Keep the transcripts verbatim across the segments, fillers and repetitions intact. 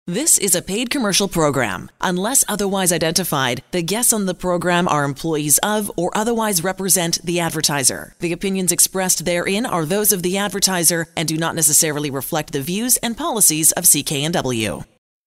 This is a paid commercial program. Unless otherwise identified, the guests on the program are employees of or otherwise represent the advertiser. The opinions expressed therein are those of the advertiser and do not necessarily reflect the views and policies of C K N W.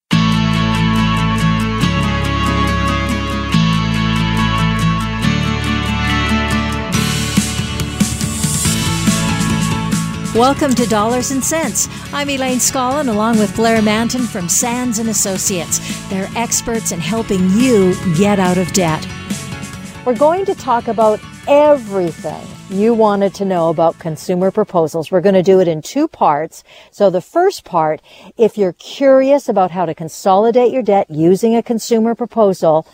Welcome to Dollars and Cents. I'm Elaine Scollin along with Blair Manton from Sands and Associates. They're experts in helping you get out of debt. We're going to talk about everything you wanted to know about consumer proposals. We're going to do it in two parts. So the first part, if you're curious about how to consolidate your debt using a consumer proposal,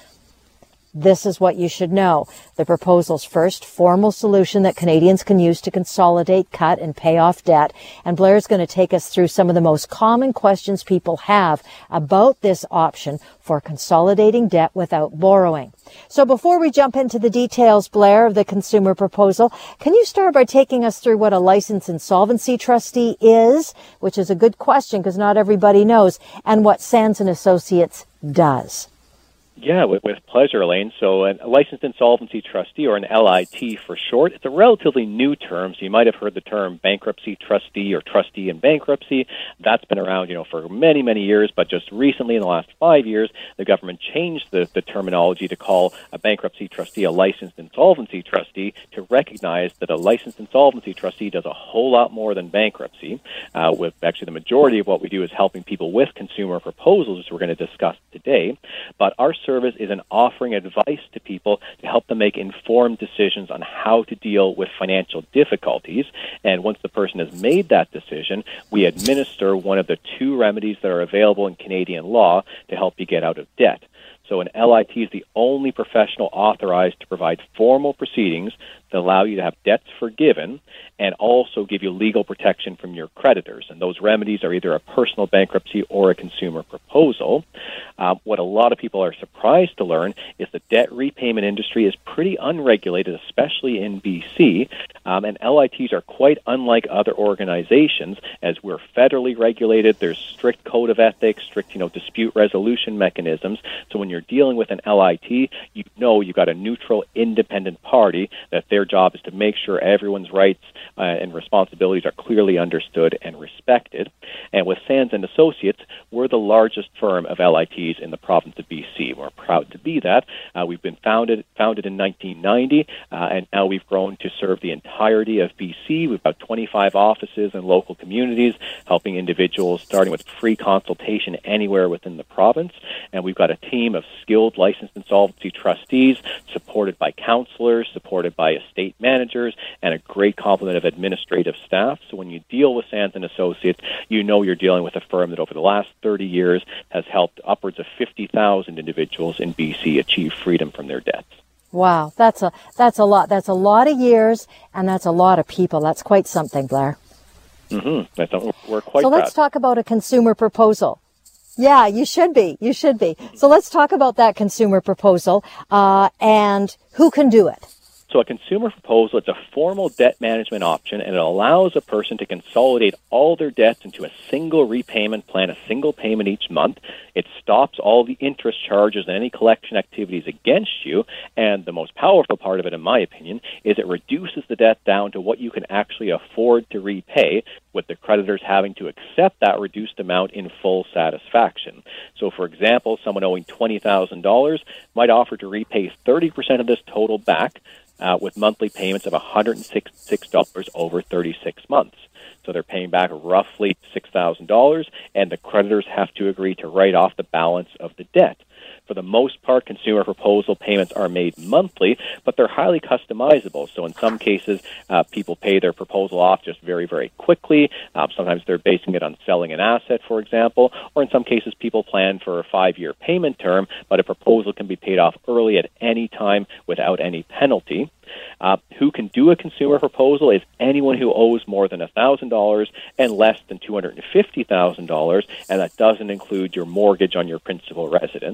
this is what you should know. The proposal's first formal solution that Canadians can use to consolidate, cut, and pay off debt. And Blair's going to take us through some of the most common questions people have about this option for consolidating debt without borrowing. So before we jump into the details, Blair, of the consumer proposal, can you start by taking us through what a licensed insolvency trustee is, which is a good question because not everybody knows, and what Sands and Associates does? Yeah, with, with pleasure, Elaine. So a licensed insolvency trustee, or an L I T for short, it's a relatively new term. So you might have heard the term bankruptcy trustee or trustee in bankruptcy. That's been around, you know, for many, many years. But just recently, in the last five years, the government changed the, the terminology to call a bankruptcy trustee a licensed insolvency trustee to recognize that a licensed insolvency trustee does a whole lot more than bankruptcy. Uh, with actually the majority of what we do is helping people with consumer proposals, which we're going to discuss today. But our service is an offering advice to people to help them make informed decisions on how to deal with financial difficulties. And once the person has made that decision, we administer one of the two remedies that are available in Canadian law to help you get out of debt. So an L I T is the only professional authorized to provide formal proceedings that allow you to have debts forgiven and also give you legal protection from your creditors. And those remedies are either a personal bankruptcy or a consumer proposal. Um, what a lot of people are surprised to learn is the debt repayment industry is pretty unregulated, especially in B C, um, and L I Ts are quite unlike other organizations as we're federally regulated. There's strict code of ethics, strict, you know, dispute resolution mechanisms. So when you're dealing with an L I T, you know you've got a neutral, independent party that their job is to make sure everyone's rights uh, and responsibilities are clearly understood and respected. And with Sands and Associates, we're the largest firm of L I Ts in the province of B C. We're proud to be that. Uh, we've been founded founded in nineteen ninety, uh, and now we've grown to serve the entirety of B C. We've got twenty-five offices in local communities, helping individuals, starting with free consultation anywhere within the province. And we've got a team of skilled licensed insolvency trustees, supported by counselors, supported by estate managers, and a great complement of administrative staff. So when you deal with Sands and Associates, you know you're dealing with a firm that over the last thirty years has helped upwards of fifty thousand individuals in B C achieve freedom from their debts. Wow, that's a that's a lot. That's a lot of years, and that's a lot of people. That's quite something, Blair. Mm-hmm. That's, we're quite So proud. let's talk about a consumer proposal. Yeah, you should be. You should be. So let's talk about that consumer proposal uh, and who can do it. So a consumer proposal, it's a formal debt management option, and it allows a person to consolidate all their debts into a single repayment plan, a single payment each month. It stops all the interest charges and any collection activities against you. And the most powerful part of it, in my opinion, is it reduces the debt down to what you can actually afford to repay, with the creditors having to accept that reduced amount in full satisfaction. So, for example, someone owing twenty thousand dollars might offer to repay thirty percent of this total back, Uh, with monthly payments of one hundred sixty-six dollars over thirty-six months. So they're paying back roughly six thousand dollars, and the creditors have to agree to write off the balance of the debt. For the most part, consumer proposal payments are made monthly, but they're highly customizable. So in some cases, uh, people pay their proposal off just very, very quickly. Uh, sometimes they're basing it on selling an asset, for example, or in some cases, people plan for a five-year payment term, but a proposal can be paid off early at any time without any penalty. Uh, who can do a consumer proposal is anyone who owes more than one thousand dollars and less than two hundred fifty thousand dollars, and that doesn't include your mortgage on your principal residence.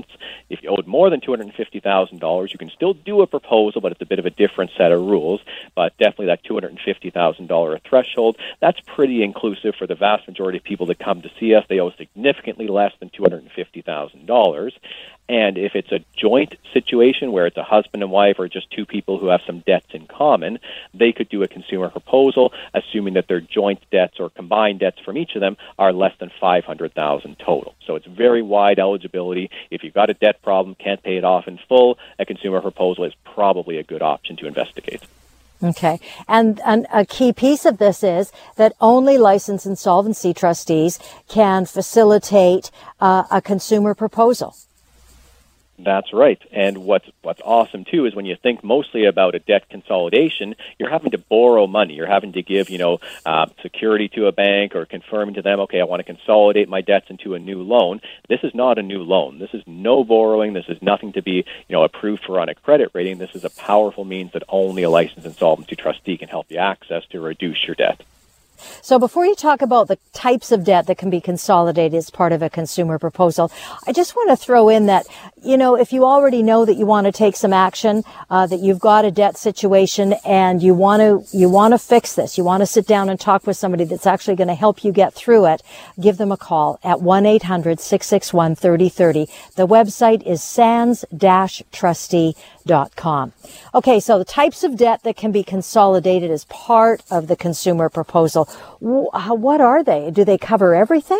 If you owed more than two hundred fifty thousand dollars, you can still do a proposal, but it's a bit of a different set of rules. But definitely that two hundred fifty thousand dollars threshold, that's pretty inclusive for the vast majority of people that come to see us. They owe significantly less than two hundred fifty thousand dollars. And if it's a joint situation where it's a husband and wife or just two people who have some debts in common, they could do a consumer proposal, assuming that their joint debts or combined debts from each of them are less than five hundred thousand dollars total. So it's very wide eligibility. If you've got a debt problem, can't pay it off in full, a consumer proposal is probably a good option to investigate. Okay. And, and a key piece of this is that only licensed insolvency trustees can facilitate uh, a consumer proposal. That's right. And what's what's awesome, too, is when you think mostly about a debt consolidation, you're having to borrow money. You're having to give, you know, uh, security to a bank or confirming to them, okay, I want to consolidate my debts into a new loan. This is not a new loan. This is no borrowing. This is nothing to be, you know, approved for on a credit rating. This is a powerful means that only a licensed insolvency trustee can help you access to reduce your debt. So before you talk about the types of debt that can be consolidated as part of a consumer proposal, I just want to throw in that, you know, if you already know that you want to take some action, uh, that you've got a debt situation and you want to, you want to fix this, you want to sit down and talk with somebody that's actually going to help you get through it, give them a call at one eight hundred six six one three oh three oh. The website is sands dash trustee dot com. Okay, so the types of debt that can be consolidated as part of the consumer proposal, what are they? Do they cover everything?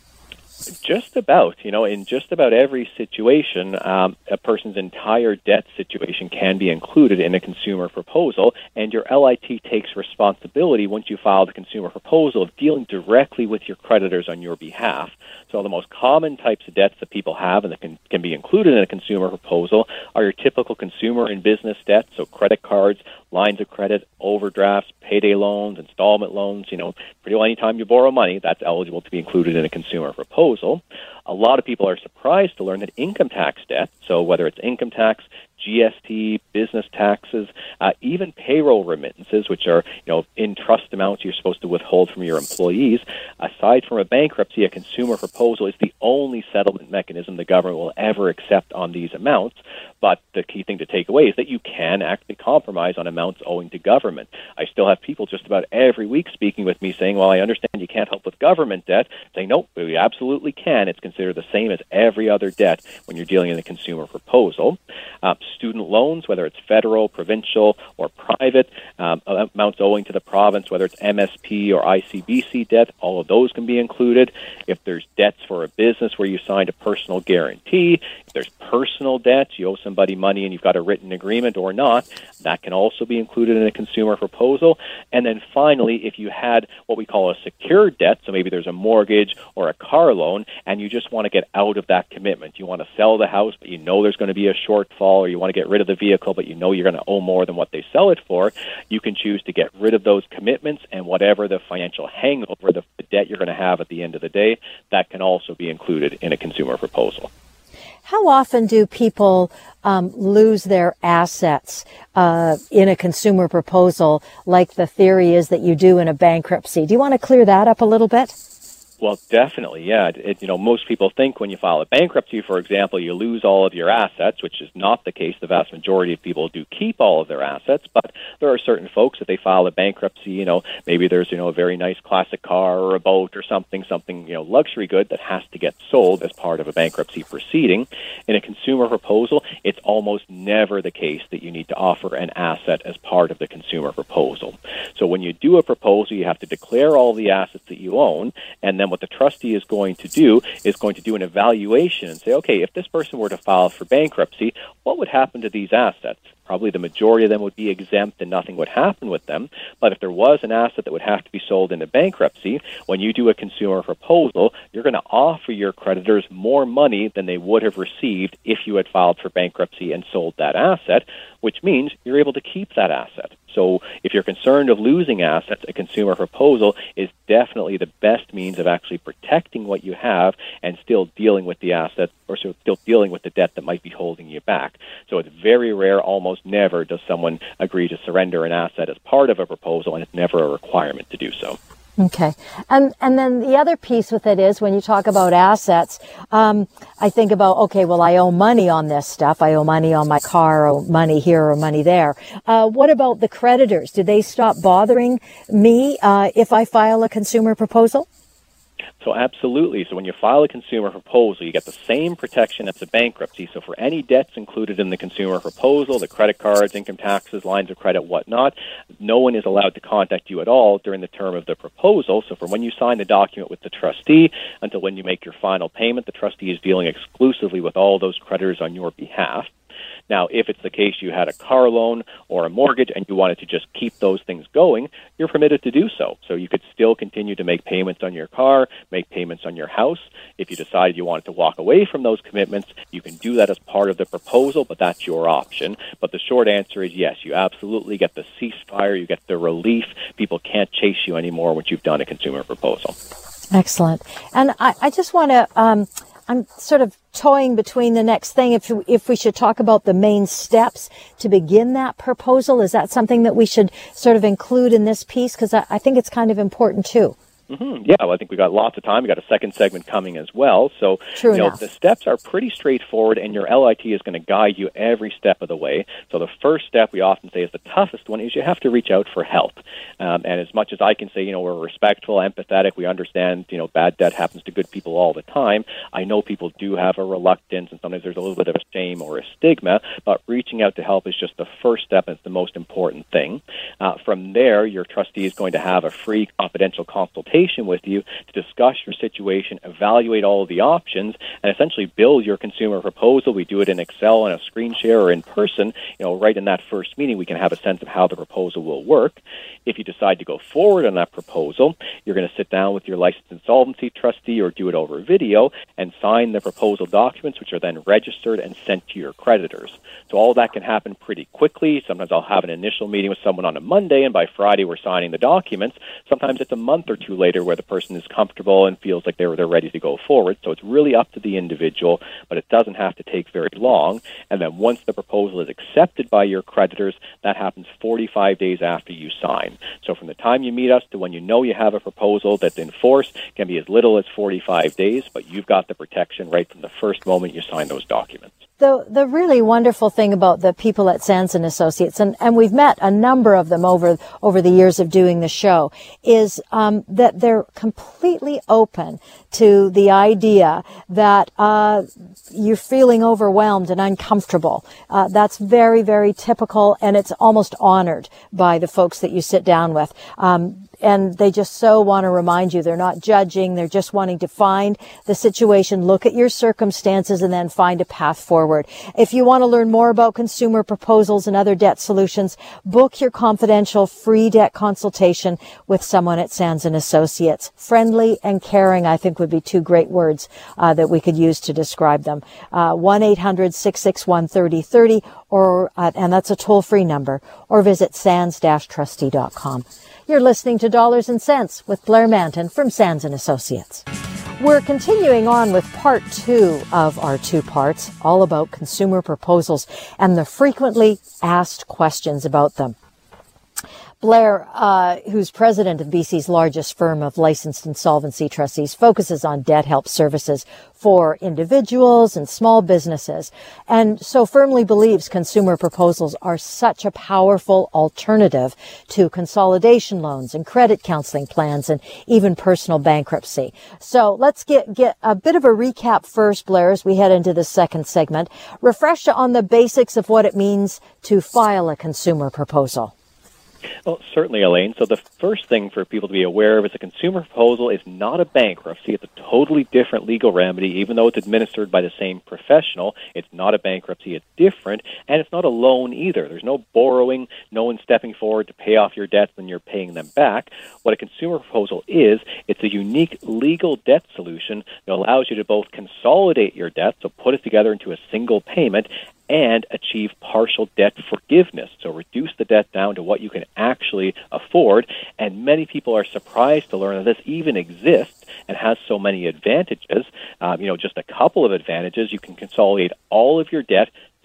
Just about. You know, in just about every situation, um, a person's entire debt situation can be included in a consumer proposal, and your L I T takes responsibility once you file the consumer proposal of dealing directly with your creditors on your behalf. So the most common types of debts that people have and that can, can be included in a consumer proposal are your typical consumer and business debts, so credit cards, lines of credit, overdrafts, payday loans, installment loans. You know, pretty well any time you borrow money, that's eligible to be included in a consumer proposal. A lot of people are surprised to learn that income tax debt, so whether it's income tax, G S T, business taxes, uh, even payroll remittances, which are, you know, in trust amounts you're supposed to withhold from your employees. Aside from a bankruptcy, a consumer proposal is the only settlement mechanism the government will ever accept on these amounts. But the key thing to take away is that you can actually compromise on amounts owing to government. I still have people just about every week speaking with me saying, well, I understand you can't help with government debt. Saying, nope, we absolutely can. It's considered the same as every other debt when you're dealing in a consumer proposal. Uh, student loans, whether it's federal, provincial, or private, um, amounts owing to the province, whether it's M S P or I C B C debt, all of those can be included. If there's debts for a business where you signed a personal guarantee, if there's personal debts, you owe somebody money and you've got a written agreement or not, that can also be included in a consumer proposal. And then finally, if you had what we call a secured debt, so maybe there's a mortgage or a car loan, and you just want to get out of that commitment. You want to sell the house, but you know there's going to be a shortfall, or you want to get rid of the vehicle, but you know you're going to owe more than what they sell it for, you can choose to get rid of those commitments, and whatever the financial hangover, the, the debt you're going to have at the end of the day, that can also be included in a consumer proposal. How often do people um, lose their assets uh, in a consumer proposal, like the theory is that you do in a bankruptcy? Do you want to clear that up a little bit? Well, definitely, yeah. It, you know, most people think when you file a bankruptcy, for example, you lose all of your assets, which is not the case. The vast majority of people do keep all of their assets, but there are certain folks that they file a bankruptcy, you know, maybe there's, you know, a very nice classic car or a boat or something, something, you know, luxury good that has to get sold as part of a bankruptcy proceeding. In a consumer proposal, it's almost never the case that you need to offer an asset as part of the consumer proposal. So when you do a proposal, you have to declare all the assets that you own, and then what the trustee is going to do is going to do an evaluation and say, okay, if this person were to file for bankruptcy, what would happen to these assets? Probably the majority of them would be exempt and nothing would happen with them. But if there was an asset that would have to be sold into bankruptcy, when you do a consumer proposal, you're going to offer your creditors more money than they would have received if you had filed for bankruptcy and sold that asset, which means you're able to keep that asset. So if you're concerned of losing assets, a consumer proposal is definitely the best means of actually protecting what you have and still dealing with the asset, or still dealing with the debt that might be holding you back. So it's very rare, almost never, does someone agree to surrender an asset as part of a proposal, and it's never a requirement to do so. Okay. And and then the other piece with it is when you talk about assets, um, I think about, okay, well, I owe money on this stuff. I owe money on my car, or money here or money there. Uh, what about the creditors? Do they stop bothering me uh, if I file a consumer proposal? So absolutely. So when you file a consumer proposal, you get the same protection as a bankruptcy. So for any debts included in the consumer proposal, the credit cards, income taxes, lines of credit, whatnot, no one is allowed to contact you at all during the term of the proposal. So from when you sign the document with the trustee until when you make your final payment, the trustee is dealing exclusively with all those creditors on your behalf. Now, if it's the case you had a car loan or a mortgage and you wanted to just keep those things going, you're permitted to do so. So you could still continue to make payments on your car, make payments on your house. If you decided you wanted to walk away from those commitments, you can do that as part of the proposal, but that's your option. But the short answer is yes, you absolutely get the ceasefire, you get the relief. People can't chase you anymore once you've done a consumer proposal. Excellent. And I, I just want to... Um, I'm sort of toying between the next thing. If if we should talk about the main steps to begin that proposal, is that something that we should sort of include in this piece? Because I, I think it's kind of important too. Mm-hmm. Yeah, well, I think we've got lots of time. We've got a second segment coming as well. So, True you know, enough. the steps are pretty straightforward, and your L I T is going to guide you every step of the way. So the first step we often say is the toughest one is you have to reach out for help. Um, and as much as I can say, you know, we're respectful, empathetic, we understand, you know, bad debt happens to good people all the time. I know people do have a reluctance, and sometimes there's a little bit of a shame or a stigma, but reaching out to help is just the first step, and it's the most important thing. Uh, from there, your trustee is going to have a free confidential consultation with you to discuss your situation, evaluate all of the options, and essentially build your consumer proposal. We do it in Excel on a screen share or in person. You know, right in that first meeting, we can have a sense of how the proposal will work. If you decide to go forward on that proposal, you're going to sit down with your licensed insolvency trustee or do it over video and sign the proposal documents, which are then registered and sent to your creditors. So all that can happen pretty quickly. Sometimes I'll have an initial meeting with someone on a Monday, and by Friday we're signing the documents. Sometimes it's a month or two later where the person is comfortable and feels like they're, they're ready to go forward. So it's really up to the individual, but it doesn't have to take very long. And then once the proposal is accepted by your creditors, that happens forty-five days after you sign. So from the time you meet us to when you know you have a proposal that's in force can be as little as forty-five days, but you've got the protection right from the first moment you sign those documents. The the really wonderful thing about the people at Sands and Associates, and, and we've met a number of them over over the years of doing the show, is um, that they're completely open to the idea that uh, you're feeling overwhelmed and uncomfortable. Uh, that's very, very typical, and it's almost honored by the folks that you sit down with. Um, And they just so want to remind you they're not judging. They're just wanting to find the situation, look at your circumstances, and then find a path forward. If you want to learn more about consumer proposals and other debt solutions, book your confidential free debt consultation with someone at Sands and Associates. Friendly and caring, I think, would be two great words uh, that we could use to describe them. Uh, one eight hundred six six one three oh three oh, or uh, and that's a toll-free number, or visit sands dash trustee dot com. You're listening to Dollars and Cents with Blair Manton from Sands and Associates. We're continuing on with part two of our two parts, all about consumer proposals and the frequently asked questions about them. Blair, uh, who's president of B C's largest firm of licensed insolvency trustees, focuses on debt help services for individuals and small businesses, and so firmly believes consumer proposals are such a powerful alternative to consolidation loans and credit counseling plans and even personal bankruptcy. So let's get, get a bit of a recap first, Blair, as we head into the second segment. Refresh on the basics of what it means to file a consumer proposal. Well, certainly, Elaine. So the first thing for people to be aware of is a consumer proposal is not a bankruptcy. It's a totally different legal remedy. Even though it's administered by the same professional, it's not a bankruptcy. It's different, and it's not a loan either. There's no borrowing, no one stepping forward to pay off your debts when you're paying them back. What a consumer proposal is, it's a unique legal debt solution that allows you to both consolidate your debt, so put it together into a single payment, and achieve partial debt forgiveness. So reduce the debt down to what you can actually afford. And many people are surprised to learn that this even exists and has so many advantages. Um, you know, just a couple of advantages. You can consolidate all of your debt,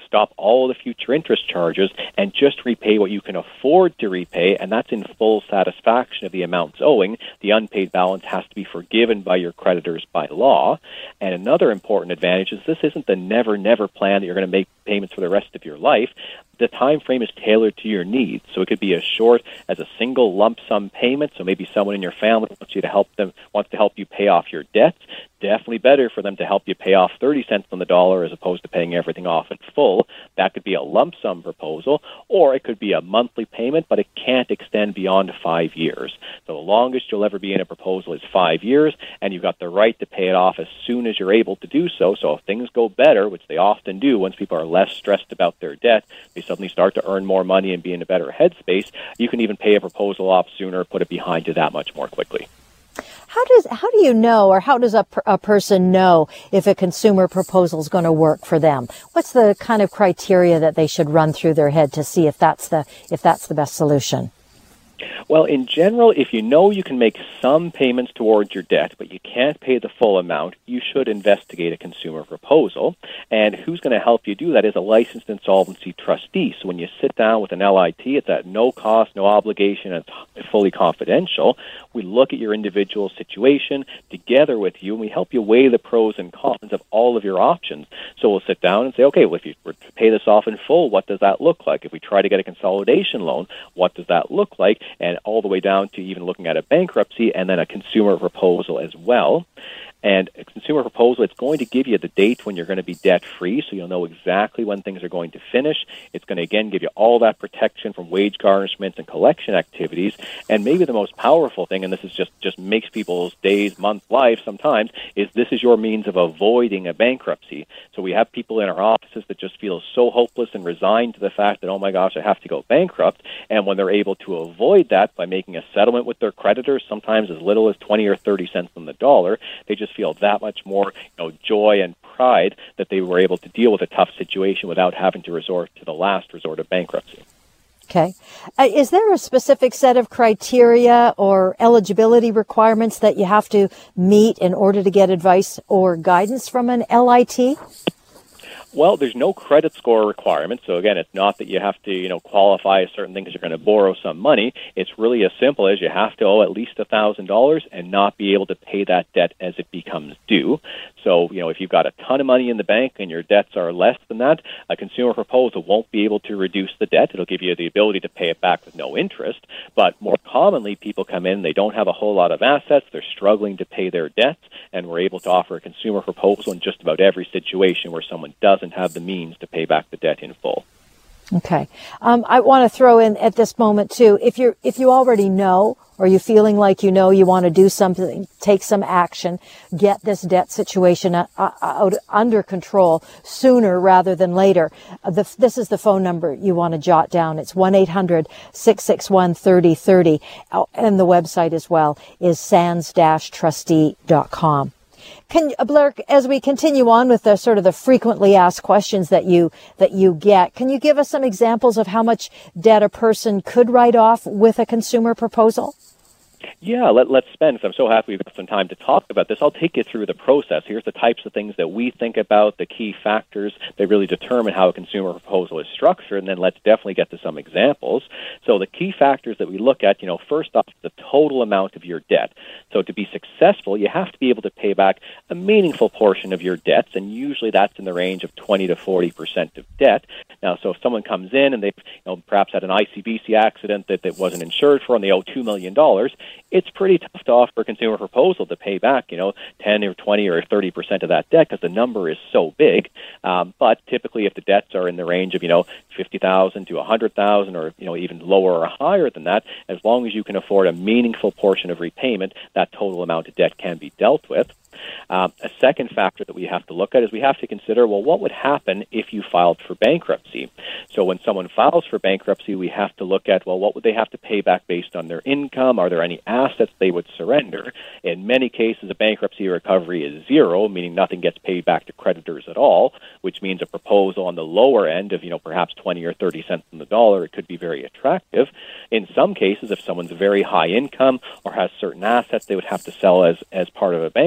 stop all the future interest charges and just repay what you can afford to repay, and that's in full satisfaction of the amounts owing. The unpaid balance has to be forgiven by your creditors by law. And another important advantage is this isn't the never-never plan that you're going to make payments for the rest of your life. The time frame is tailored to your needs. So it could be as short as a single lump sum payment. So maybe someone in your family wants you to help them wants to help you pay off your debts. Definitely better for them to help you pay off thirty cents on the dollar as opposed to paying everything off in full. That could be a lump sum proposal, or it could be a monthly payment, but it can't extend beyond five years. So the longest you'll ever be in a proposal is five years, and you've got the right to pay it off as soon as you're able to do so. So if things go better, which they often do once people are less stressed about their debt, they suddenly start to earn more money and be in a better headspace, you can even pay a proposal off sooner, put it behind you that much more quickly. How does how do you know, or how does a, a person know if a consumer proposal is going to work for them? What's the kind of criteria that they should run through their head to see if that's the if that's the best solution? Well, in general, if you know you can make some payments towards your debt, but you can't pay the full amount, you should investigate a consumer proposal. And who's going to help you do that is a licensed insolvency trustee. So when you sit down with an L I T, it's at no cost, no obligation, and it's fully confidential. We look at your individual situation together with you, and we help you weigh the pros and cons of all of your options. So we'll sit down and say, okay, well, if you were to pay this off in full, what does that look like? If we try to get a consolidation loan, what does that look like? And all the way down to even looking at a bankruptcy and then a consumer proposal as well. And a consumer proposal, it's going to give you the date when you're going to be debt-free, so you'll know exactly when things are going to finish. It's going to, again, give you all that protection from wage garnishments and collection activities. And maybe the most powerful thing, and this is just, just makes people's days, months, lives sometimes, is this is your means of avoiding a bankruptcy. So we have people in our offices that just feel so hopeless and resigned to the fact that, oh my gosh, I have to go bankrupt. And when they're able to avoid that by making a settlement with their creditors, sometimes as little as twenty or thirty cents on the dollar, they just feel that much more, you know, joy and pride that they were able to deal with a tough situation without having to resort to the last resort of bankruptcy. Okay. Uh, is there a specific set of criteria or eligibility requirements that you have to meet in order to get advice or guidance from an L I T? Well, there's no credit score requirement. So again, it's not that you have to, you know, qualify a certain thing because you're going to borrow some money. It's really as simple as you have to owe at least one thousand dollars and not be able to pay that debt as it becomes due. So, you know, if you've got a ton of money in the bank and your debts are less than that, a consumer proposal won't be able to reduce the debt. It'll give you the ability to pay it back with no interest. But more commonly, people come in, they don't have a whole lot of assets, they're struggling to pay their debts, and we're able to offer a consumer proposal in just about every situation where someone doesn't have the means to pay back the debt in full. Okay. Um, I want to throw in at this moment too, if you're, if you already know, or you're feeling like you know you want to do something, take some action, get this debt situation uh, out under control sooner rather than later. Uh, the, this is the phone number you want to jot down. It's one eight hundred six six one three zero three zero. Uh, and the website as well is sands dash trustee dot com. Can Blair, as we continue on with the sort of the frequently asked questions that you that you get, can you give us some examples of how much debt a person could write off with a consumer proposal? Yeah, let, let's spend, because I'm so happy we've got some time to talk about this. I'll take you through the process. Here's the types of things that we think about, the key factors that really determine how a consumer proposal is structured, and then let's definitely get to some examples. So the key factors that we look at, you know, first off, the total amount of your debt. So to be successful, you have to be able to pay back a meaningful portion of your debts, and usually that's in the range of twenty to forty percent of debt. Now, so if someone comes in and they've, you know, perhaps had an I C B C accident that, that wasn't insured for and they owe two million dollars, it's pretty tough to offer a consumer proposal to pay back, you know, ten or twenty or thirty percent of that debt because the number is so big. Um, but typically if the debts are in the range of, you know, fifty thousand to one hundred thousand or, you know, even lower or higher than that, as long as you can afford a meaningful portion of repayment, that total amount of debt can be dealt with. Um, a second factor that we have to look at is we have to consider, well, what would happen if you filed for bankruptcy? So when someone files for bankruptcy, we have to look at, well, what would they have to pay back based on their income? Are there any assets they would surrender? In many cases, a bankruptcy recovery is zero, meaning nothing gets paid back to creditors at all, which means a proposal on the lower end of, you know, perhaps twenty or thirty cents on the dollar, it could be very attractive. In some cases, if someone's very high income or has certain assets they would have to sell as, as part of a bankruptcy,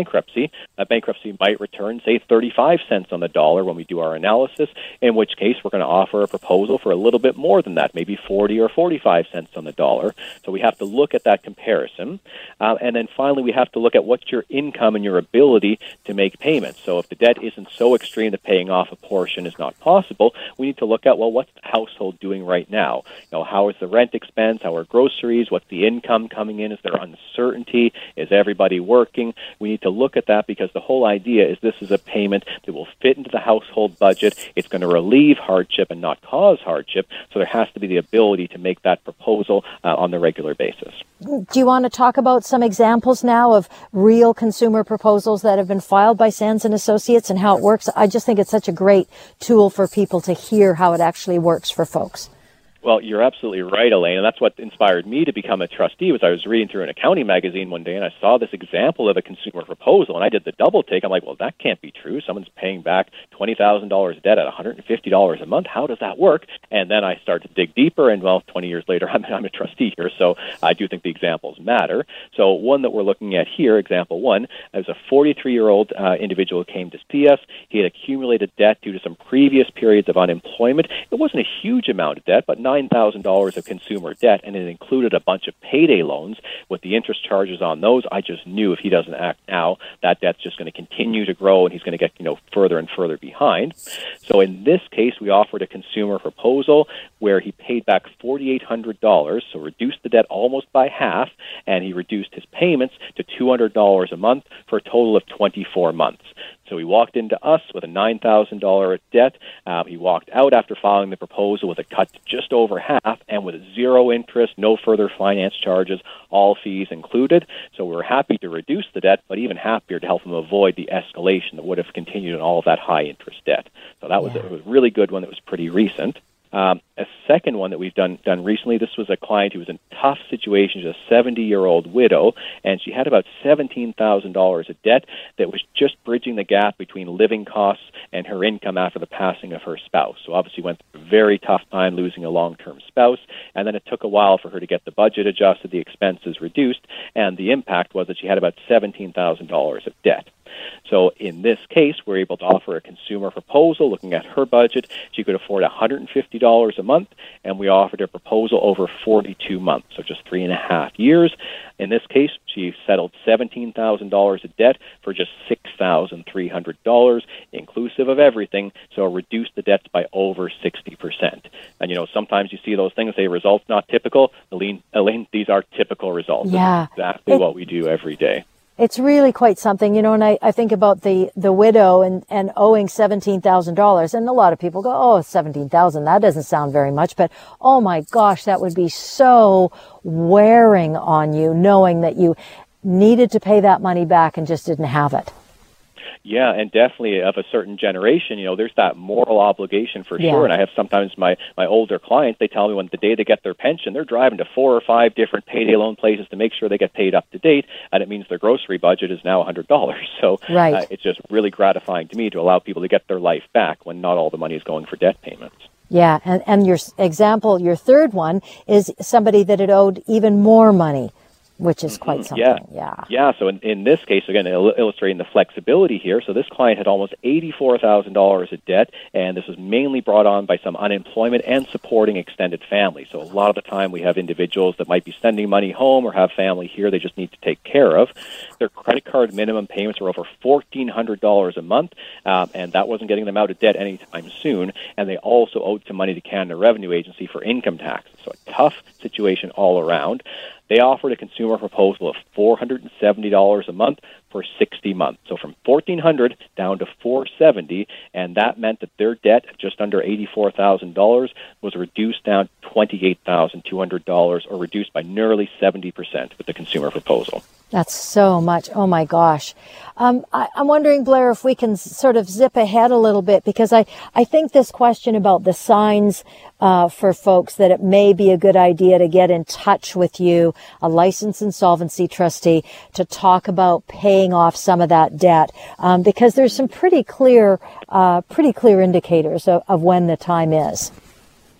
bankruptcy, a bankruptcy might return, say, thirty-five cents on the dollar when we do our analysis, in which case we're going to offer a proposal for a little bit more than that, maybe forty or forty-five cents on the dollar. So we have to look at that comparison. Uh, and then finally, we have to look at what's your income and your ability to make payments. So if the debt isn't so extreme that paying off a portion is not possible, we need to look at, well, what's the household doing right now? You know, how is the rent expense? How are groceries? What's the income coming in? Is there uncertainty? Is everybody working? We need to look at that because the whole idea is this is a payment that will fit into the household budget. It's going to relieve hardship and not cause hardship. So there has to be the ability to make that proposal uh, on the regular basis. Do you want to talk about some examples now of real consumer proposals that have been filed by Sands and Associates and how it works? I just think it's such a great tool for people to hear how it actually works for folks. Well, you're absolutely right, Elaine, and that's what inspired me to become a trustee. Was I was reading through an accounting magazine one day, and I saw this example of a consumer proposal, and I did the double take. I'm like, well, that can't be true. Someone's paying back twenty thousand dollars debt at one hundred fifty dollars a month. How does that work? And then I started to dig deeper, and, well, twenty years later, I'm, I'm a trustee here, so I do think the examples matter. So one that we're looking at here, example one, is a forty-three-year-old uh, individual who came to see us. He had accumulated debt due to some previous periods of unemployment. It wasn't a huge amount of debt, but nine thousand dollars of consumer debt, and it included a bunch of payday loans. With the interest charges on those, I just knew if he doesn't act now, that debt's just going to continue to grow, and he's going to get, you know, further and further behind. So in this case, we offered a consumer proposal where he paid back four thousand eight hundred dollars, so reduced the debt almost by half, and he reduced his payments to two hundred dollars a month for a total of twenty-four months. So he walked into us with a nine thousand dollars debt. Uh, he walked out after filing the proposal with a cut to just over half and with zero interest, no further finance charges, all fees included. So we were happy to reduce the debt, but even happier to help him avoid the escalation that would have continued in all of that high-interest debt. So that was, yeah. It was a really good one that was pretty recent. Um, a second one that we've done done recently, this was a client who was in a tough situation. She's a seventy-year-old widow, and she had about seventeen thousand dollars of debt that was just bridging the gap between living costs and her income after the passing of her spouse. So obviously went through a very tough time losing a long-term spouse, and then it took a while for her to get the budget adjusted, the expenses reduced, and the impact was that she had about seventeen thousand dollars of debt. So in this case, we're able to offer a consumer proposal looking at her budget. She could afford one hundred fifty dollars a month, and we offered a proposal over forty-two months, so just three and a half years. In this case, she settled seventeen thousand dollars of debt for just six thousand three hundred dollars, inclusive of everything, so reduced the debts by over sixty percent. And, you know, sometimes you see those things, say results not typical. Elaine, Elaine these are typical results. Yeah. This is exactly it- what we do every day. It's really quite something, you know, and I, I think about the, the widow and, and owing seventeen thousand dollars. And a lot of people go, oh, seventeen thousand dollars, that doesn't sound very much. But, oh, my gosh, that would be so wearing on you, knowing that you needed to pay that money back and just didn't have it. Yeah, and definitely of a certain generation, you know, there's that moral obligation for Yeah. sure. And I have sometimes my, my older clients, they tell me when the day they get their pension, they're driving to four or five different payday loan places to make sure they get paid up to date, and it means their grocery budget is now one hundred dollars. So Right. uh, it's just really gratifying to me to allow people to get their life back when not all the money is going for debt payments. Yeah, and, and your s- example, your third one, is somebody that had owed even more money, which is quite something. Yeah. Yeah. Yeah. So in, in this case, again, il- illustrating the flexibility here. So this client had almost eighty-four thousand dollars of debt, and this was mainly brought on by some unemployment and supporting extended family. So a lot of the time we have individuals that might be sending money home or have family here they just need to take care of. Their credit card minimum payments were over fourteen hundred dollars a month, um, and that wasn't getting them out of debt anytime soon. And they also owed some money to Canada Revenue Agency for income taxes. So a tough situation all around. They offered a consumer proposal of four hundred seventy dollars a month for sixty months. So from fourteen hundred dollars down to four hundred seventy dollars, and that meant that their debt, just under eighty-four thousand dollars, was reduced down to twenty-eight thousand two hundred dollars, or reduced by nearly seventy percent with the consumer proposal. That's so much. Oh, my gosh. Um, I, I'm wondering, Blair, if we can sort of zip ahead a little bit, because I, I think this question about the signs uh, for folks that it may be a good idea to get in touch with you, a licensed insolvency trustee, to talk about paying off some of that debt, um, because there's some pretty clear, uh, pretty clear indicators of, of when the time is.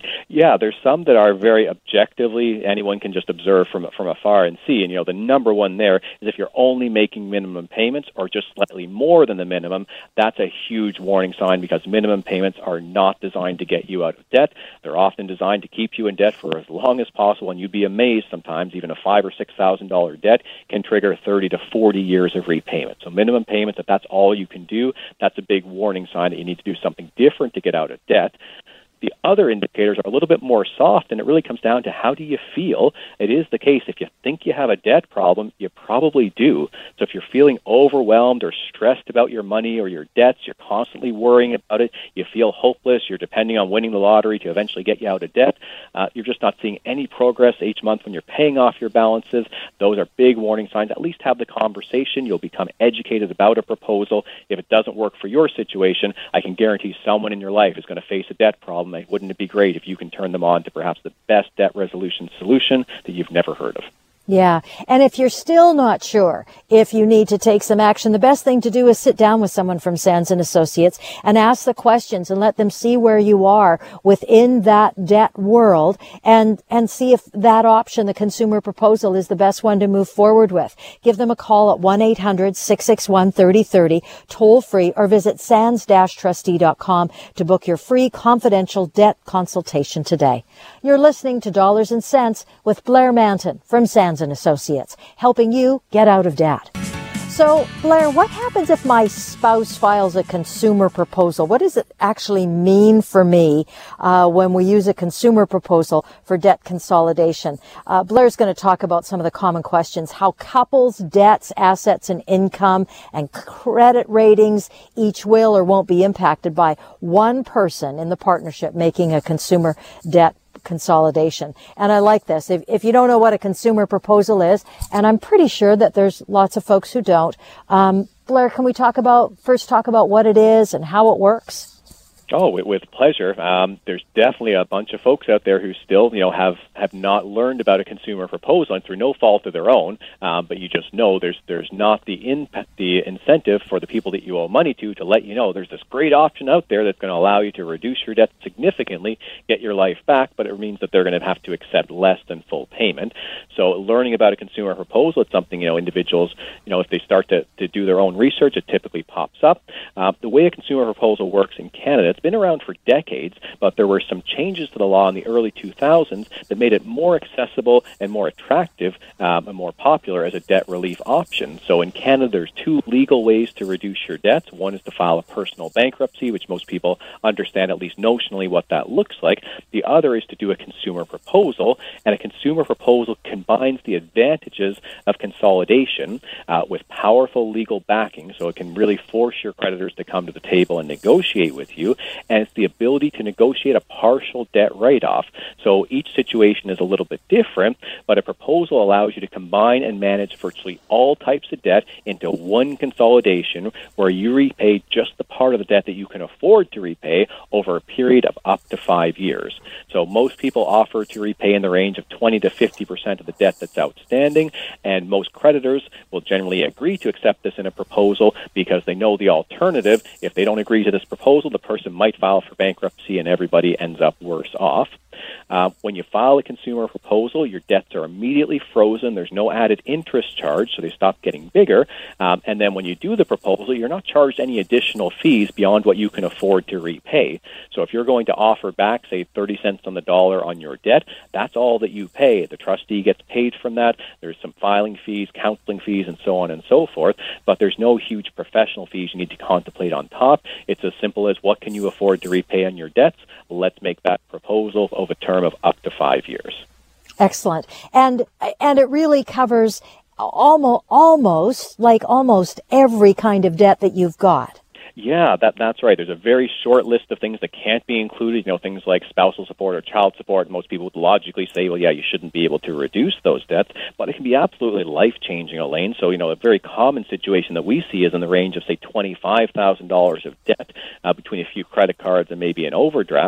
Yeah, there's some that are very objectively, anyone can just observe from from afar and see. And, you know, the number one there is if you're only making minimum payments or just slightly more than the minimum, that's a huge warning sign because minimum payments are not designed to get you out of debt. They're often designed to keep you in debt for as long as possible, and you'd be amazed sometimes even a five or six thousand dollar debt can trigger thirty to forty years of repayment. So minimum payments, if that's all you can do, that's a big warning sign that you need to do something different to get out of debt. The other indicators are a little bit more soft, and it really comes down to how do you feel. It is the case, if you think you have a debt problem, you probably do. So if you're feeling overwhelmed or stressed about your money or your debts, you're constantly worrying about it, you feel hopeless, you're depending on winning the lottery to eventually get you out of debt, uh, you're just not seeing any progress each month when you're paying off your balances, those are big warning signs. At least have the conversation. You'll become educated about a proposal. If it doesn't work for your situation, I can guarantee someone in your life is going to face a debt problem. Wouldn't it be great if you can turn them on to perhaps the best debt resolution solution that you've never heard of? Yeah. And if you're still not sure if you need to take some action, the best thing to do is sit down with someone from Sands and Associates and ask the questions and let them see where you are within that debt world and, and see if that option, the consumer proposal, is the best one to move forward with. Give them a call at one eight hundred six six one three oh three oh, toll free, or visit sands dash trustee dot com to book your free confidential debt consultation today. You're listening to Dollars and Cents with Blair Manton from Sands and Associates, helping you get out of debt. So, Blair, what happens if my spouse files a consumer proposal? What does it actually mean for me uh, when we use a consumer proposal for debt consolidation? Uh, Blair's going to talk about some of the common questions, how couples' debts, assets, and income and credit ratings each will or won't be impacted by one person in the partnership making a consumer debt consolidation. And I like this. If, if you don't know what a consumer proposal is, and I'm pretty sure that there's lots of folks who don't, um, Blair, can we talk about, first talk about what it is and how it works? Oh, with pleasure. Um, there's definitely a bunch of folks out there who still, you know, have, have not learned about a consumer proposal, and through no fault of their own. Um, but you just know there's there's not the in, the incentive for the people that you owe money to to let you know there's this great option out there that's going to allow you to reduce your debt significantly, get your life back, but it means that they're going to have to accept less than full payment. So learning about a consumer proposal, it's something, you know, individuals, you know, if they start to, to do their own research, it typically pops up. Uh, the way a consumer proposal works in Canada, it's been around for decades, but there were some changes to the law in the early two thousands that made it more accessible and more attractive um, and more popular as a debt relief option. So in Canada, there's two legal ways to reduce your debts. One is to file a personal bankruptcy, which most people understand at least notionally what that looks like. The other is to do a consumer proposal, and a consumer proposal combines the advantages of consolidation uh, with powerful legal backing, so it can really force your creditors to come to the table and negotiate with you, and it's the ability to negotiate a partial debt write-off. So each situation is a little bit different, but a proposal allows you to combine and manage virtually all types of debt into one consolidation where you repay just the part of the debt that you can afford to repay over a period of up to five years. So most people offer to repay in the range of twenty to fifty percent of the debt that's outstanding, and most creditors will generally agree to accept this in a proposal because they know the alternative. If they don't agree to this proposal, the person might file for bankruptcy and everybody ends up worse off. Uh, when you file a consumer proposal, your debts are immediately frozen. There's no added interest charge, so they stop getting bigger. Um, and then when you do the proposal, you're not charged any additional fees beyond what you can afford to repay. So if you're going to offer back, say, thirty cents on the dollar on your debt, that's all that you pay. The trustee gets paid from that. There's some filing fees, counseling fees, and so on and so forth. But there's no huge professional fees you need to contemplate on top. It's as simple as what can you afford to repay on your debts? Let's make that proposal over a term of up to five years. Excellent. And and it really covers almost, almost like almost every kind of debt that you've got. Yeah, that that's right. There's a very short list of things that can't be included, you know, things like spousal support or child support. Most people would logically say, well, yeah, you shouldn't be able to reduce those debts, but it can be absolutely life-changing, Elaine. So, you know, a very common situation that we see is in the range of, say, twenty-five thousand dollars of debt uh, between a few credit cards and maybe an overdraft.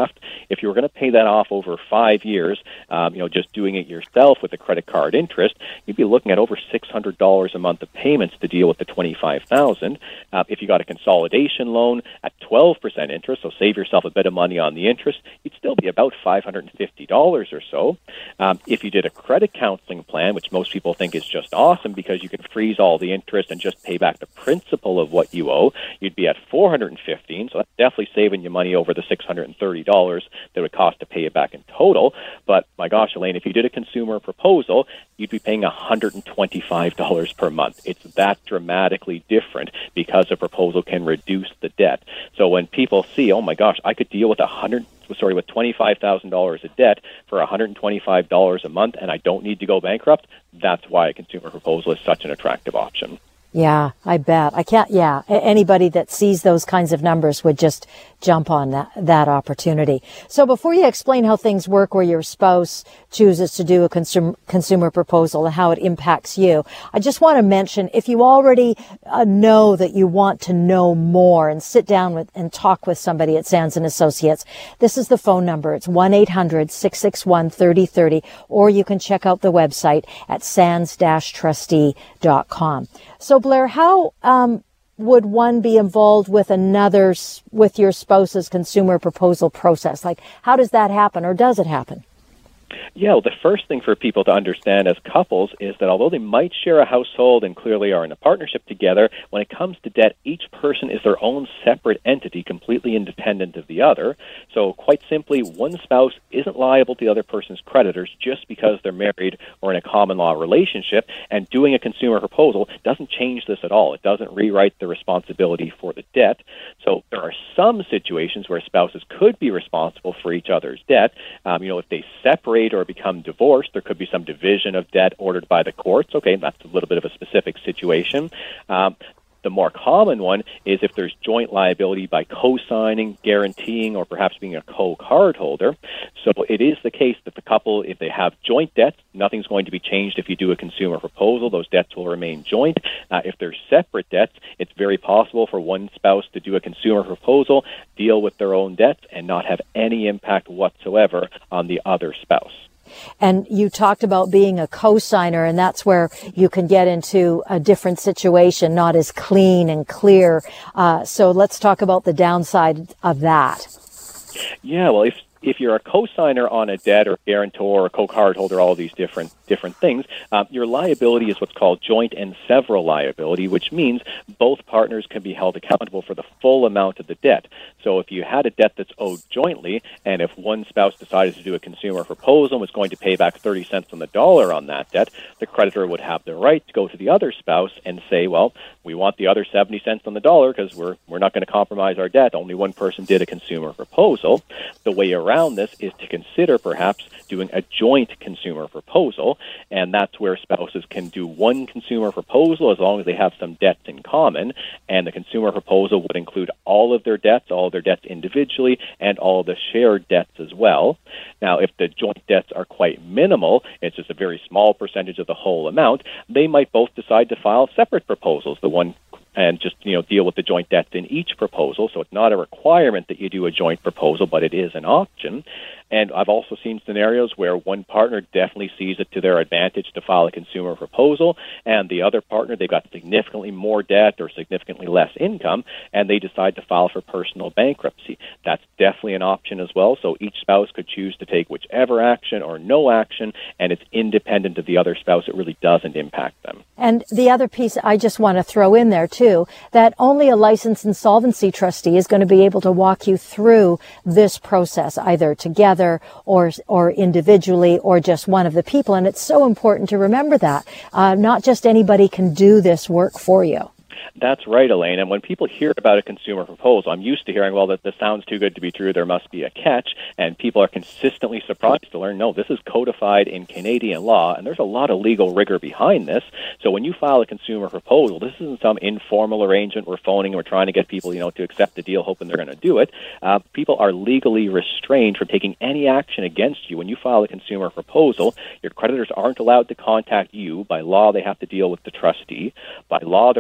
if you were going to pay that off over five years, um, you know, just doing it yourself with the credit card interest, you'd be looking at over six hundred dollars a month of payments to deal with the twenty-five thousand dollars. Uh, if you got a consolidation loan at twelve percent interest, so save yourself a bit of money on the interest, you'd still be about five hundred fifty dollars or so. Um, if you did a credit counseling plan, which most people think is just awesome because you can freeze all the interest and just pay back the principal of what you owe, you'd be at four hundred fifteen dollars. So that's definitely saving you money over the six hundred thirty dollars that it would cost to pay it back in total. But my gosh, Elaine, if you did a consumer proposal, you'd be paying one hundred twenty-five dollars per month. It's that dramatically different because a proposal can reduce the debt. So when people see, oh my gosh, I could deal with one hundred sorry, with twenty-five thousand dollars of debt for one hundred twenty-five dollars a month and I don't need to go bankrupt, that's why a consumer proposal is such an attractive option. Yeah, I bet. I can't, yeah. Anybody that sees those kinds of numbers would just jump on that, that opportunity. So before you explain how things work where your spouse chooses to do a consumer, consumer proposal and how it impacts you, I just want to mention, if you already uh, know that you want to know more and sit down with and talk with somebody at Sands and Associates, this is the phone number. It's one eight hundred six six one three oh three oh, or you can check out the website at sands dash trustee dot com. So Blair, how um, would one be involved with another's, with your spouse's consumer proposal process? Like, how does that happen, or does it happen? Yeah, well, the first thing for people to understand as couples is that although they might share a household and clearly are in a partnership together, when it comes to debt, each person is their own separate entity, completely independent of the other. So quite simply, one spouse isn't liable to the other person's creditors just because they're married or in a common law relationship, and doing a consumer proposal doesn't change this at all. It doesn't rewrite the responsibility for the debt. So there are some situations where spouses could be responsible for each other's debt. Um, you know, if they separate or become divorced, there could be some division of debt ordered by the courts. Okay, that's a little bit of a specific situation. Um, the more common one is if there's joint liability by co-signing, guaranteeing, or perhaps being a co-card holder. So it is the case that the couple, if they have joint debts, nothing's going to be changed if you do a consumer proposal. Those debts will remain joint. Uh, if there's separate debts, it's very possible for one spouse to do a consumer proposal, deal with their own debts, and not have any impact whatsoever on the other spouse. And you talked about being a co-signer, and that's where you can get into a different situation, not as clean and clear. Uh, so let's talk about the downside of that. Yeah, well, if if you're a co-signer on a debt or guarantor or co-card holder, all these different different things, uh, your liability is what's called joint and several liability, which means both partners can be held accountable for the full amount of the debt. So if you had a debt that's owed jointly, and if one spouse decided to do a consumer proposal and was going to pay back thirty cents on the dollar on that debt, the creditor would have the right to go to the other spouse and say, well, we want the other seventy cents on the dollar because we're, we're not going to compromise our debt. Only one person did a consumer proposal. The way around this is to consider perhaps doing a joint consumer proposal, and that's where spouses can do one consumer proposal as long as they have some debts in common, and the consumer proposal would include all of their debts, all of their debts individually, and all of the shared debts as well. Now, if the joint debts are quite minimal, it's just a very small percentage of the whole amount, they might both decide to file separate proposals, the one and just, you know, deal with the joint debts in each proposal. So it's not a requirement that you do a joint proposal, but it is an option. And I've also seen scenarios where one partner definitely sees it to their advantage to file a consumer proposal, and the other partner, they've got significantly more debt or significantly less income, and they decide to file for personal bankruptcy. That's definitely an option as well. So each spouse could choose to take whichever action or no action, and it's independent of the other spouse. It really doesn't impact them. And the other piece I just want to throw in there, too, that only a licensed insolvency trustee is going to be able to walk you through this process, either together or or individually or just one of the people. And it's so important to remember that. Uh, not just anybody can do this work for you. That's right, Elaine. And when people hear about a consumer proposal, I'm used to hearing, well, that this sounds too good to be true, there must be a catch. And people are consistently surprised to learn, no, this is codified in Canadian law, and there's a lot of legal rigor behind this. So when you file a consumer proposal, this isn't some informal arrangement we're phoning and we're trying to get people, you know, to accept the deal hoping they're going to do it. Uh, people are legally restrained from taking any action against you. When you file a consumer proposal, your creditors aren't allowed to contact you. By law, they have to deal with the trustee. By law, their interest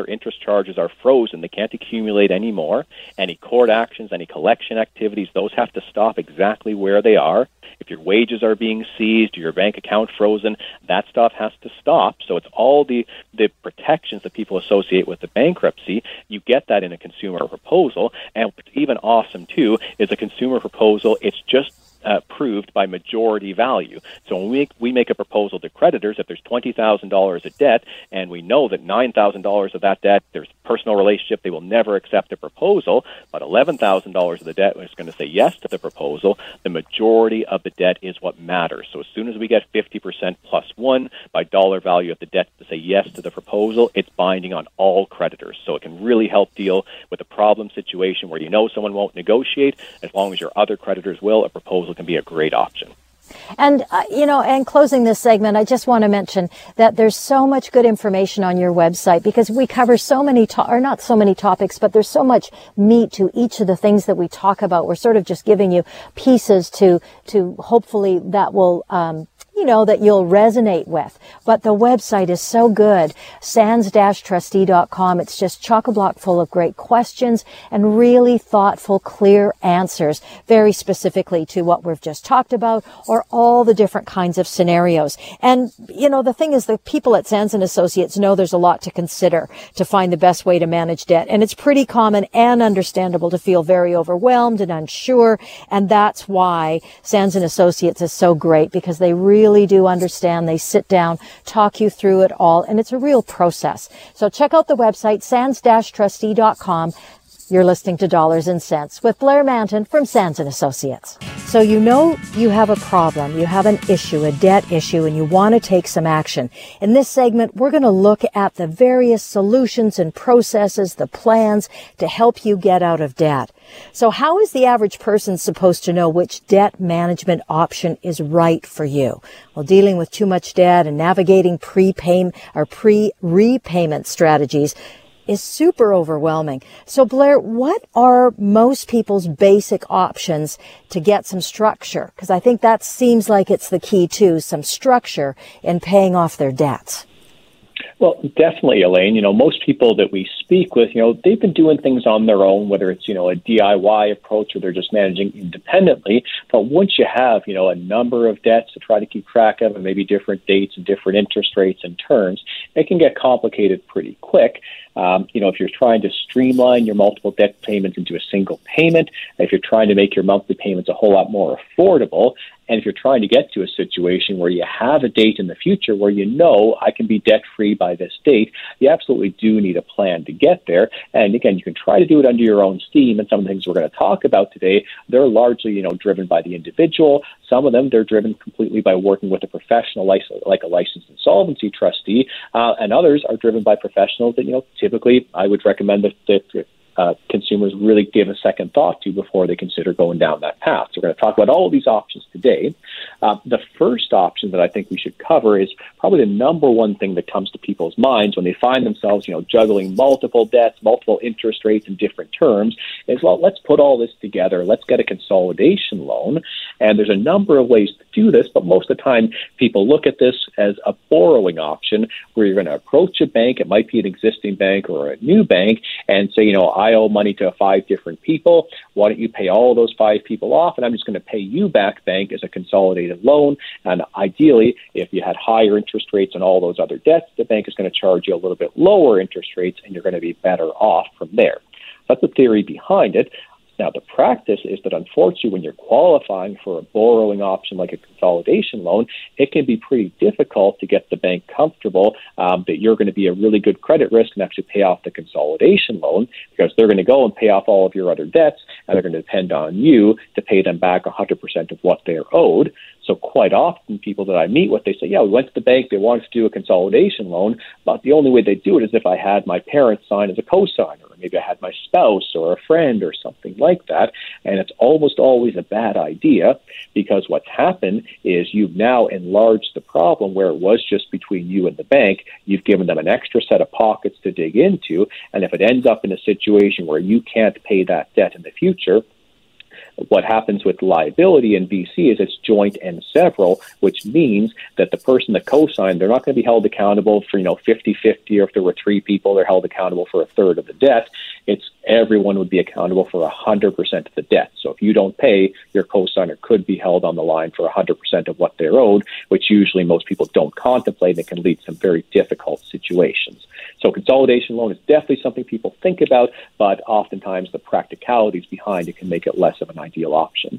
charges are frozen. They can't accumulate anymore. Any court actions, any collection activities, those have to stop exactly where they are. If your wages are being seized or your bank account frozen, that stuff has to stop. So it's all the, the protections that people associate with the bankruptcy. You get that in a consumer proposal. And what's even awesome, too, is a consumer proposal, it's just Uh, proved by majority value. So when we, we make a proposal to creditors, if there's twenty thousand dollars of debt and we know that nine thousand dollars of that debt, there's personal relationship, they will never accept a proposal, but eleven thousand dollars of the debt is going to say yes to the proposal, the majority of the debt is what matters. So as soon as we get fifty percent plus one by dollar value of the debt to say yes to the proposal, it's binding on all creditors. So it can really help deal with a problem situation where you know someone won't negotiate. As long as your other creditors will, a proposal can be a great option. And, uh, you know, and closing this segment, I just want to mention that there's so much good information on your website because we cover so many, to- or not so many topics, but there's so much meat to each of the things that we talk about. We're sort of just giving you pieces to, to hopefully that will, um, you know, that you'll resonate with. But the website is so good, sands dash trustee dot com. It's just chock-a-block full of great questions and really thoughtful, clear answers, very specifically to what we've just talked about or all the different kinds of scenarios. And, you know, the thing is the people at Sands and Associates know there's a lot to consider to find the best way to manage debt. And it's pretty common and understandable to feel very overwhelmed and unsure. And that's why Sands and Associates is so great, because they really really do understand. They sit down, talk you through it all, and it's a real process. So check out the website, sands dash trustee dot com. You're listening to Dollars and Cents with Blair Manton from Sands and Associates. So you know you have a problem, you have an issue, a debt issue, and you want to take some action. In this segment, we're going to look at the various solutions and processes, the plans to help you get out of debt. So how is the average person supposed to know which debt management option is right for you? Well, dealing with too much debt and navigating prepayment or pre-repayment strategies is super overwhelming. So Blair, what are most people's basic options to get some structure? Because I think that seems like it's the key too, some structure in paying off their debts. Well, definitely, Elaine. You know, most people that we speak with, you know, they've been doing things on their own, whether it's, you know, a D I Y approach or they're just managing independently. But once you have, you know, a number of debts to try to keep track of and maybe different dates and different interest rates and terms, it can get complicated pretty quick. Um, you know, if you're trying to streamline your multiple debt payments into a single payment, if you're trying to make your monthly payments a whole lot more affordable, and if you're trying to get to a situation where you have a date in the future where you know I can be debt-free by this date, you absolutely do need a plan to get there. And again, you can try to do it under your own steam. And some of the things we're going to talk about today, they're largely, you know, driven by the individual. Some of them, they're driven completely by working with a professional, like a licensed insolvency trustee. Uh, and others are driven by professionals that, you know, typically I would recommend that, that Uh, consumers really give a second thought to before they consider going down that path. So we're going to talk about all of these options today. Uh, the first option that I think we should cover is probably the number one thing that comes to people's minds when they find themselves, you know, juggling multiple debts, multiple interest rates and different terms is, well, let's put all this together. Let's get a consolidation loan. And there's a number of ways to do this, but most of the time people look at this as a borrowing option where you're going to approach a bank. It might be an existing bank or a new bank and say, you know, I owe money to five different people. Why don't you pay all those five people off? And I'm just going to pay you back, bank, as a consolidated loan. And ideally, if you had higher interest rates on all those other debts, the bank is going to charge you a little bit lower interest rates, and you're going to be better off from there. That's the theory behind it. Now, the practice is that, unfortunately, when you're qualifying for a borrowing option like a consolidation loan, it can be pretty difficult to get the bank comfortable um, that you're going to be a really good credit risk and actually pay off the consolidation loan, because they're going to go and pay off all of your other debts, and they're going to depend on you to pay them back one hundred percent of what they're owed. So quite often, people that I meet with, they say, yeah, we went to the bank, they wanted to do a consolidation loan, but the only way they do it is if I had my parents sign as a co-signer, or maybe I had my spouse or a friend or something like that. And it's almost always a bad idea, because what's happened is you've now enlarged the problem where it was just between you and the bank. You've given them an extra set of pockets to dig into. And if it ends up in a situation where you can't pay that debt in the future, What happens with liability in B C is it's joint and several, which means that the person that co-signed, they're not going to be held accountable for, you know, fifty-fifty, or if there were three people, they're held accountable for a third of the debt. It's everyone would be accountable for one hundred percent of the debt. So if you don't pay, your co-signer could be held on the line for one hundred percent of what they're owed, which usually most people don't contemplate, and it can lead to some very difficult situations. So consolidation loan is definitely something people think about, but oftentimes the practicalities behind it can make it less of an ideal option.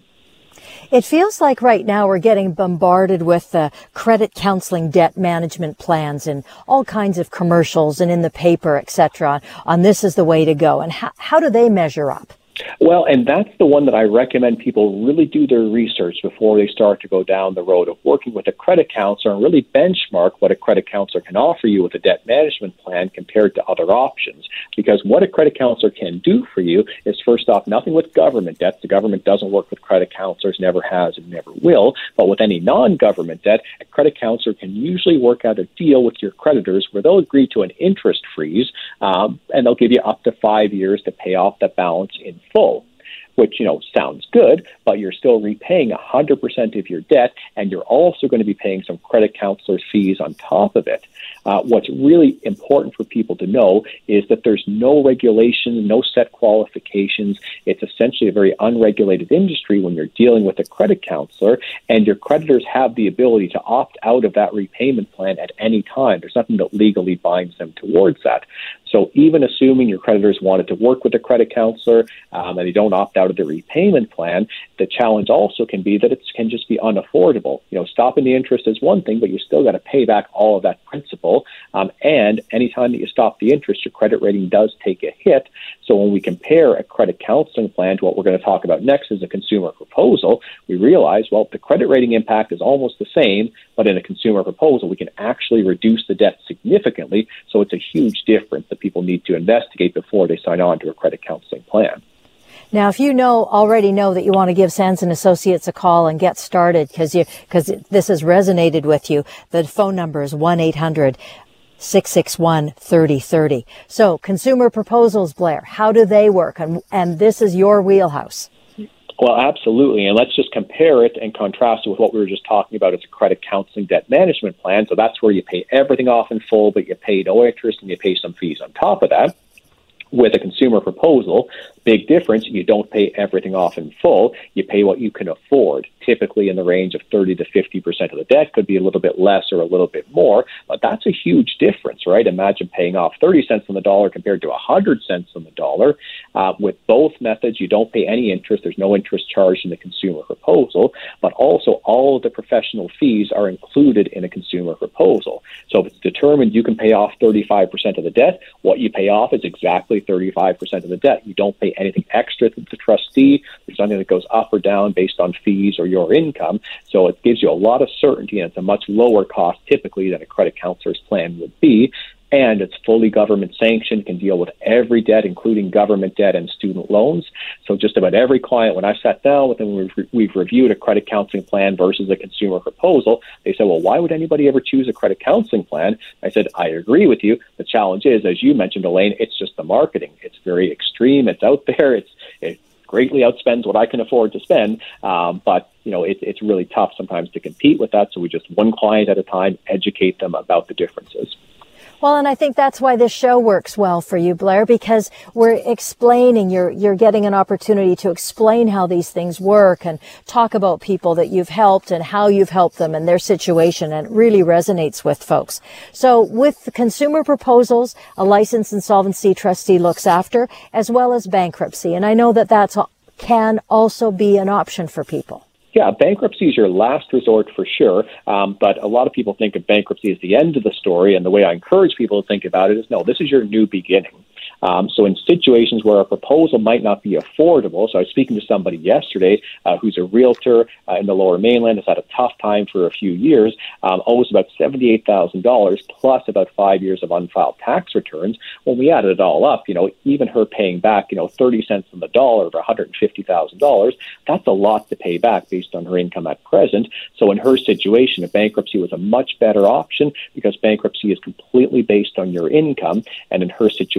It feels like right now we're getting bombarded with uh, credit counseling debt management plans and all kinds of commercials and in the paper, et cetera, on this is the way to go. And how, how do they measure up? Well, and that's the one that I recommend people really do their research before they start to go down the road of working with a credit counselor and really benchmark what a credit counselor can offer you with a debt management plan compared to other options. Because what a credit counselor can do for you is, first off, nothing with government debt. The government doesn't work with credit counselors, never has and never will. But with any non-government debt, a credit counselor can usually work out a deal with your creditors where they'll agree to an interest freeze, um, and they'll give you up to five years to pay off the balance in full, which, you know, sounds good, but you're still repaying one hundred percent of your debt, and you're also going to be paying some credit counselor's fees on top of it. Uh, what's really important for people to know is that there's no regulation, no set qualifications. It's essentially a very unregulated industry when you're dealing with a credit counselor, and your creditors have the ability to opt out of that repayment plan at any time. There's nothing that legally binds them towards that. So even assuming your creditors wanted to work with a credit counselor um, and they don't opt out of the repayment plan, the challenge also can be that it can just be unaffordable. You know, stopping the interest is one thing, but you still got to pay back all of that principal. Um, and anytime that you stop the interest, your credit rating does take a hit. So when we compare a credit counseling plan to what we're going to talk about next is a consumer proposal, we realize, well, the credit rating impact is almost the same, but in a consumer proposal, we can actually reduce the debt significantly. So it's a huge difference that people need to investigate before they sign on to a credit counseling plan. Now, if you know already know that you want to give Sands and Associates a call and get started because you because this has resonated with you, the phone number is one eight hundred six six one three oh three oh. So, consumer proposals, Blair, how do they work? And and this is your wheelhouse. Well, absolutely. And let's just compare it and contrast it with what we were just talking about as a credit counseling debt management plan. So that's where you pay everything off in full, but you pay no interest and you pay some fees on top of that. With a consumer proposal, big difference, you don't pay everything off in full. You pay what you can afford, typically in the range of thirty to fifty percent of the debt. Could be a little bit less or a little bit more, but that's a huge difference, right? Imagine paying off thirty cents on the dollar compared to one hundred cents on the dollar. Uh, with both methods, you don't pay any interest. There's no interest charged in the consumer proposal, but also all of the professional fees are included in a consumer proposal. So if it's determined you can pay off thirty-five percent of the debt, what you pay off is exactly thirty-five percent of the debt. You don't pay anything extra to the trustee. There's nothing that goes up or down based on fees or your income. So it gives you a lot of certainty, and it's a much lower cost typically than a credit counselor's plan would be. And it's fully government sanctioned, can deal with every debt, including government debt and student loans. So just about every client, when I sat down with them, we've, re- we've reviewed a credit counseling plan versus a consumer proposal. They said, well, why would anybody ever choose a credit counseling plan? I said, I agree with you. The challenge is, as you mentioned, Elaine, it's just the marketing. It's very extreme. It's out there. It's it greatly outspends what I can afford to spend. Um, but, you know, it, it's really tough sometimes to compete with that. So we just one client at a time, educate them about the differences. Well, and I think that's why this show works well for you, Blair, because we're explaining, you're, you're getting an opportunity to explain how these things work and talk about people that you've helped and how you've helped them and their situation, and it really resonates with folks. So with consumer proposals, a licensed insolvency trustee looks after, as well as bankruptcy. And I know that that's can also be an option for people. Yeah, bankruptcy is your last resort for sure, um, but a lot of people think of bankruptcy as the end of the story, and the way I encourage people to think about it is, no, this is your new beginning. Um, so in situations where a proposal might not be affordable, so I was speaking to somebody yesterday uh, who's a realtor uh, in the Lower Mainland, has had a tough time for a few years, um, owes about seventy-eight thousand dollars plus about five years of unfiled tax returns. When we added it all up, you know, even her paying back, you know, thirty cents on the dollar for one hundred fifty thousand dollars, that's a lot to pay back based on her income at present. So in her situation, a bankruptcy was a much better option because bankruptcy is completely based on your income. And in her situation, it was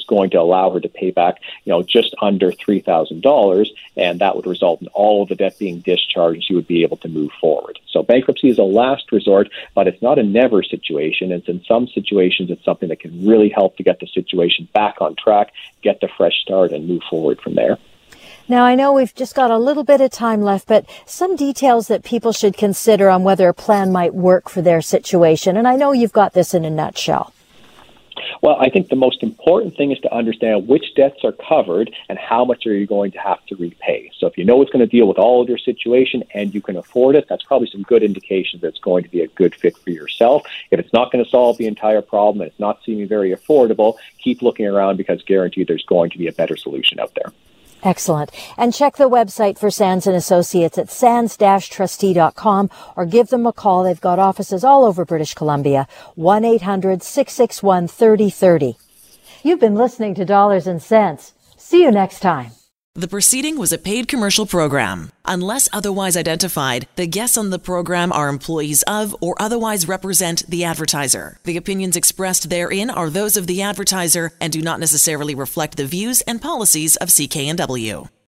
was going to allow her to pay back, you know, just under three thousand dollars, and that would result in all of the debt being discharged, and she would be able to move forward. So bankruptcy is a last resort, but it's not a never situation. It's in some situations, it's something that can really help to get the situation back on track, get the fresh start, and move forward from there. Now, I know we've just got a little bit of time left, but some details that people should consider on whether a plan might work for their situation. And I know you've got this in a nutshell. Well, I think the most important thing is to understand which debts are covered and how much are you going to have to repay. So if you know it's going to deal with all of your situation and you can afford it, that's probably some good indication that it's going to be a good fit for yourself. If it's not going to solve the entire problem and it's not seeming very affordable, keep looking around, because guaranteed there's going to be a better solution out there. Excellent. And check the website for Sands and Associates at sands dash trustee dot com, or give them a call. They've got offices all over British Columbia. one eight hundred six six one three oh three oh. You've been listening to Dollars and Cents. See you next time. The proceeding was a paid commercial program. Unless otherwise identified, the guests on the program are employees of or otherwise represent the advertiser. The opinions expressed therein are those of the advertiser and do not necessarily reflect the views and policies of C K N W.